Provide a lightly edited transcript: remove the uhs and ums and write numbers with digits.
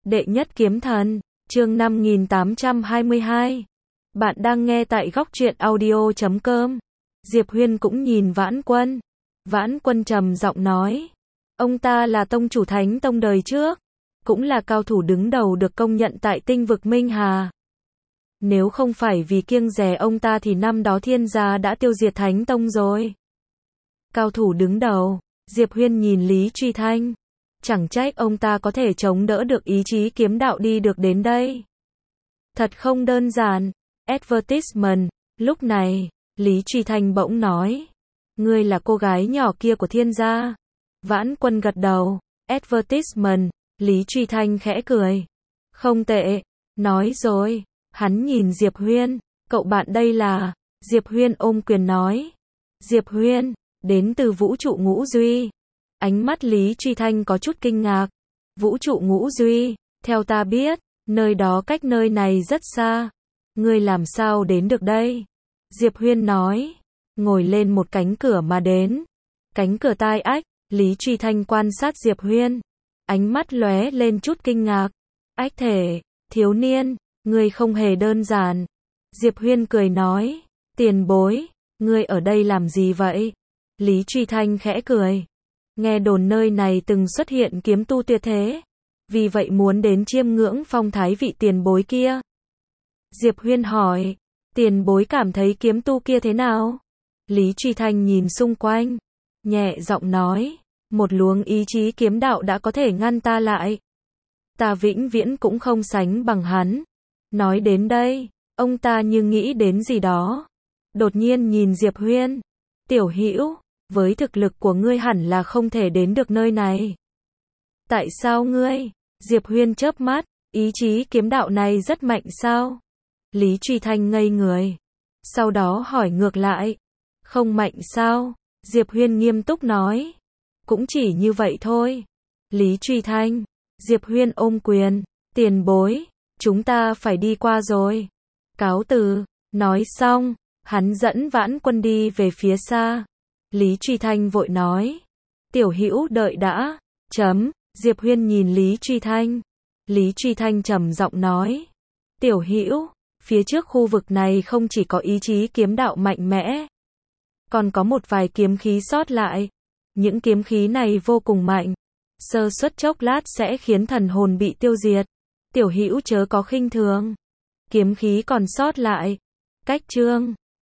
Đệ nhất kiếm thần, chương 5822. Bạn đang nghe tại góc truyện audio.com. Diệp Huyên cũng nhìn Vãn Quân. Vãn Quân trầm giọng nói. Ông ta là tông chủ Thánh Tông đời trước. Cũng là cao thủ đứng đầu được công nhận tại tinh vực Minh Hà. Nếu không phải vì kiêng dè ông ta thì năm đó Thiên gia đã tiêu diệt Thánh Tông rồi. Cao thủ đứng đầu, Diệp Huyên nhìn Lý Truy Thanh. Chẳng trách ông ta có thể chống đỡ được ý chí kiếm đạo đi được đến đây. Thật không đơn giản. Advertisement. Lúc này, Lý Truy Thanh bỗng nói. Ngươi là cô gái nhỏ kia của Thiên gia. Vãn Quân gật đầu. Advertisement. Lý Truy Thanh khẽ cười. Không tệ. Nói rồi. Hắn nhìn Diệp Huyên. Cậu bạn đây là... Diệp Huyên ôm quyền nói. Diệp Huyên, đến từ vũ trụ ngũ duy. Ánh mắt Lý Truy Thanh có chút kinh ngạc. Vũ trụ ngũ duy, theo ta biết, nơi đó cách nơi này rất xa. Ngươi làm sao đến được đây? Diệp Huyên nói. Ngồi lên một cánh cửa mà đến. Cánh cửa tai ách, Lý Truy Thanh quan sát Diệp Huyên. Ánh mắt lóe lên chút kinh ngạc. Ách thể, thiếu niên, ngươi không hề đơn giản. Diệp Huyên cười nói. Tiền bối, ngươi ở đây làm gì vậy? Lý Truy Thanh khẽ cười. Nghe đồn nơi này từng xuất hiện kiếm tu tuyệt thế. Vì vậy muốn đến chiêm ngưỡng phong thái vị tiền bối kia. Diệp Huyên hỏi. Tiền bối cảm thấy kiếm tu kia thế nào? Lý Truy Thanh nhìn xung quanh. Nhẹ giọng nói. Một luồng ý chí kiếm đạo đã có thể ngăn ta lại. Ta vĩnh viễn cũng không sánh bằng hắn. Nói đến đây, ông ta như nghĩ đến gì đó. Đột nhiên nhìn Diệp Huyên. Tiểu hữu, với thực lực của ngươi hẳn là không thể đến được nơi này. Tại sao ngươi? Diệp Huyên chớp mắt, ý chí kiếm đạo này rất mạnh sao? Lý Truy Thanh ngây người. Sau đó hỏi ngược lại. Không mạnh sao? Diệp Huyên nghiêm túc nói. Cũng chỉ như vậy thôi. Lý Truy Thanh. Diệp Huyên ôm quyền. Tiền bối, chúng ta phải đi qua rồi. Cáo từ. Nói xong, hắn dẫn Vãn Quân đi về phía xa. Lý Truy Thanh vội nói. Tiểu hữu đợi đã. Diệp Huyên nhìn Lý Truy Thanh. Lý Truy Thanh trầm giọng nói. Tiểu hữu, phía trước khu vực này không chỉ có ý chí kiếm đạo mạnh mẽ. Còn có một vài kiếm khí sót lại. Những kiếm khí này vô cùng mạnh. Sơ suất chốc lát sẽ khiến thần hồn bị tiêu diệt. Tiểu hữu chớ có khinh thường. Kiếm khí còn sót lại. Cách chương